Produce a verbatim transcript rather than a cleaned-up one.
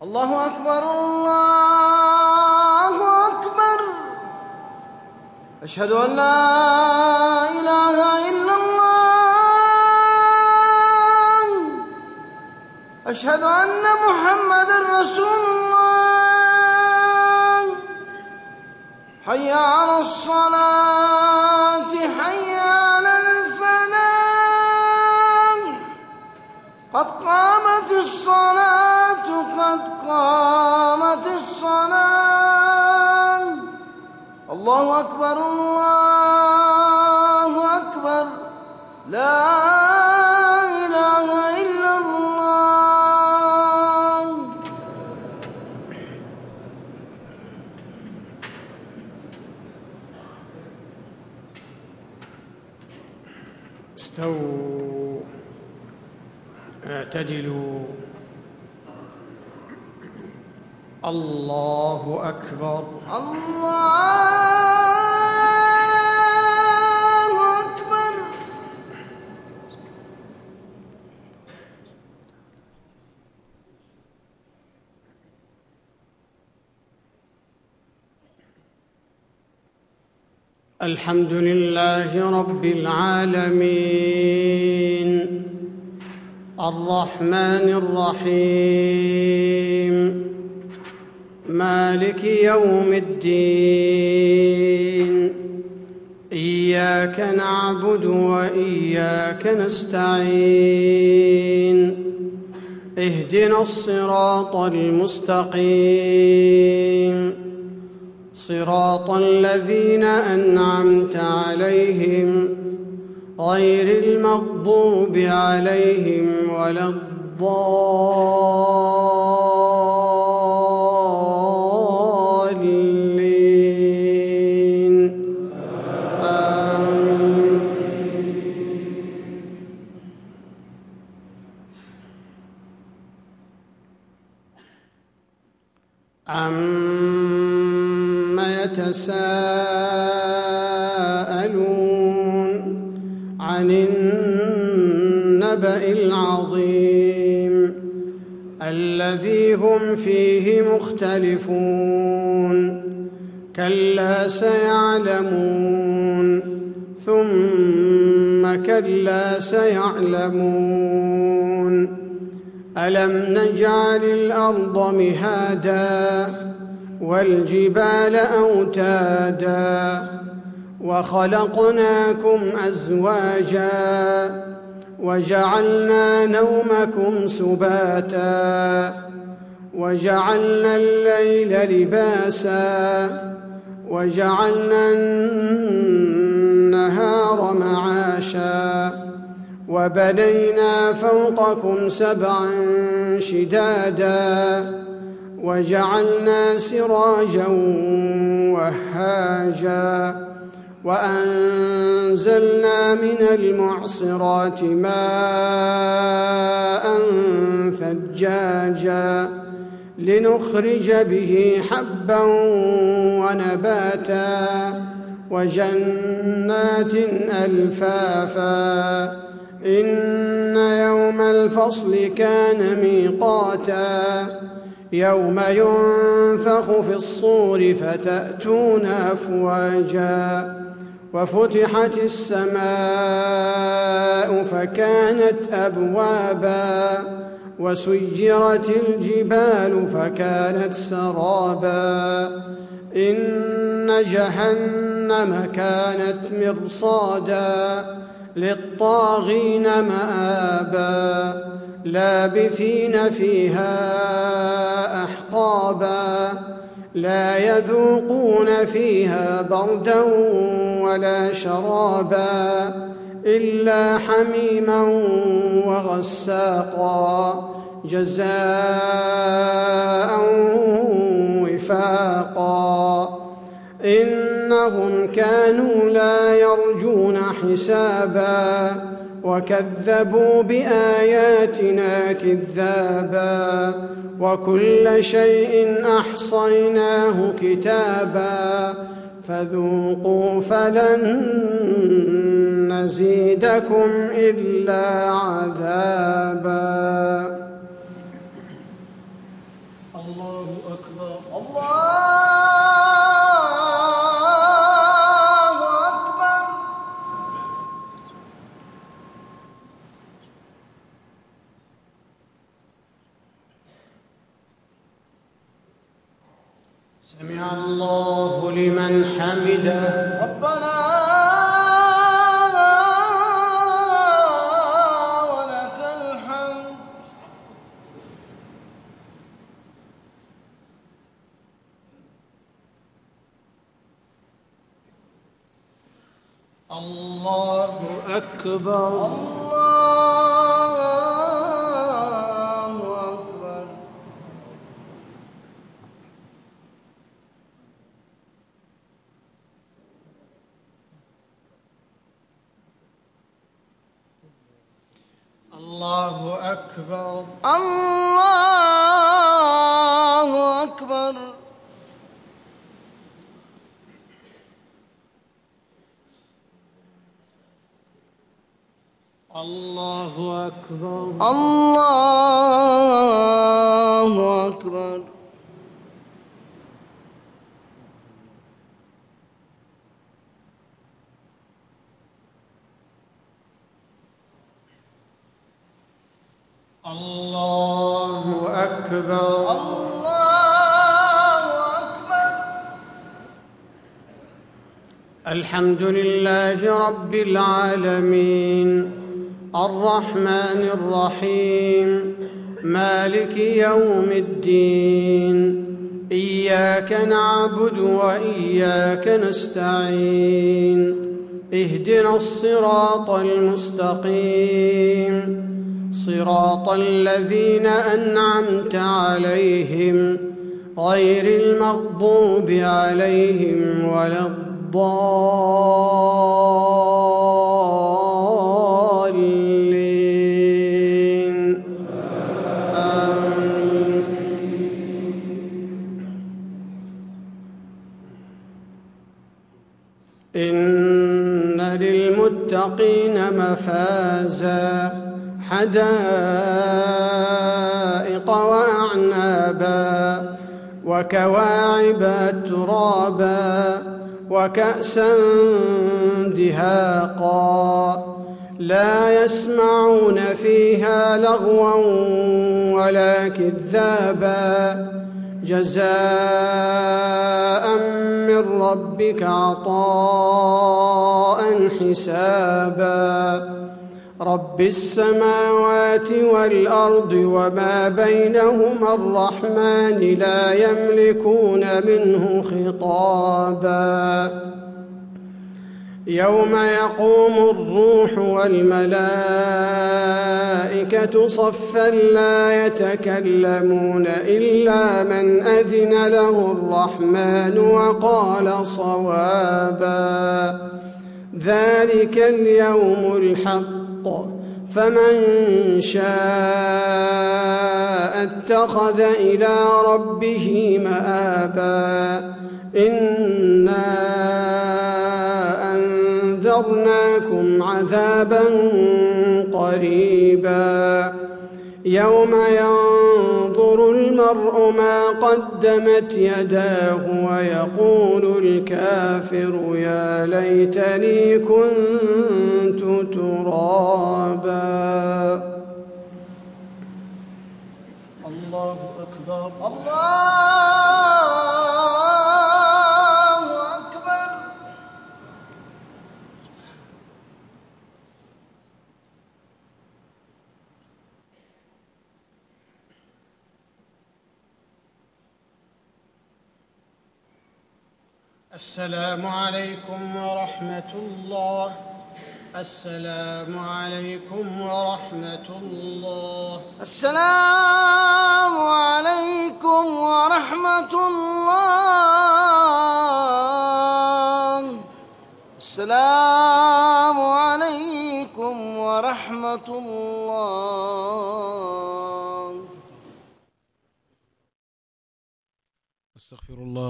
الله أكبر الله أكبر. أشهد أن لا إله إلا الله. أشهد أن محمدًا رسول الله. حي على الصلاة حي على الفلاح. قد قامت الصلاة قد قامت الصلاة. الله أكبر الله أكبر. لا إله إلا الله. استووا اعتدلوا. الله أكبر الله أكبر. الحمد لله رب العالمين الرحمن الرحيم مالك يوم الدين. إياك نعبد وإياك نستعين. اهدنا الصراط المستقيم صراط الذين أنعمت عليهم غير المغضوب عليهم ولا الضالين. آمين. عما يتساءلون عن النبأ العظيم الذي هم فيه مختلفون. كلا سيعلمون ثم كلا سيعلمون. ألم نجعل الأرض مهادا والجبال أوتادا وخلقناكم أزواجا وجعلنا نومكم سباتا وجعلنا الليل لباسا وجعلنا النهار معاشا وبنينا فوقكم سبعا شدادا وجعلنا سراجا وهاجا وأنزلنا من المعصرات ماء ثجاجا لنخرج به حبا ونباتا وجنات ألفافا. إن يوم الفصل كان ميقاتا يوم ينفخ في الصور فتأتون أفواجا وفتحت السماء فكانت أبوابا وسيرت الجبال فكانت سرابا. إن جهنم كانت مرصادا للطاغين مآبا لابثين فيها أحقابا لا يذوقون فيها بردا ولا شرابا إلا حميما وغساقا جزاء وفاقا. إنهم كانوا لا يرجون حسابا وكذبوا بآياتنا كذابا وكل شيء أحصيناه كتابا فذوقوا فلن نزيدكم إلا عذابا. الله أكبر. الله أكبر. سمع الله لمن حمده. ربنا ولك الحمد. الله أكبر. الله أكبر. الله أكبر. الله أكبر. الله أكبر. الله أكبر. الله أكبر. الله أكبر. الحمد لله رب العالمين الرحمن الرحيم مالك يوم الدين إياك نعبد وإياك نستعين اهدنا الصراط المستقيم صراط الذين أنعمت عليهم غير المغضوب عليهم ولا الضالين آمين. إن للمتقين مفازا حدائق وأعنابا وكواعب أترابا وكأسا دهاقا لا يسمعون فيها لغوا ولا كذابا جزاء من ربك عطاء حسابا رب السماوات والأرض وما بينهما الرحمن لا يملكون منه خطابا يوم يقوم الروح والملائكة صفا لا يتكلمون إلا من أذن له الرحمن وقال صوابا ذلك اليوم الحق فمن شاء اتخذ إلى ربه مآبا إنا أنذرناكم عذابا قريبا يوم ينظر المرء ما قدمت يداه ويقول الكافر يا ليتني كنت ترابا. الله أكبر. الله أكبر. السلام عليكم ورحمة الله. السلام عليكم ورحمة الله. السلام عليكم ورحمة الله. السلام عليكم ورحمة الله. استغفر الله.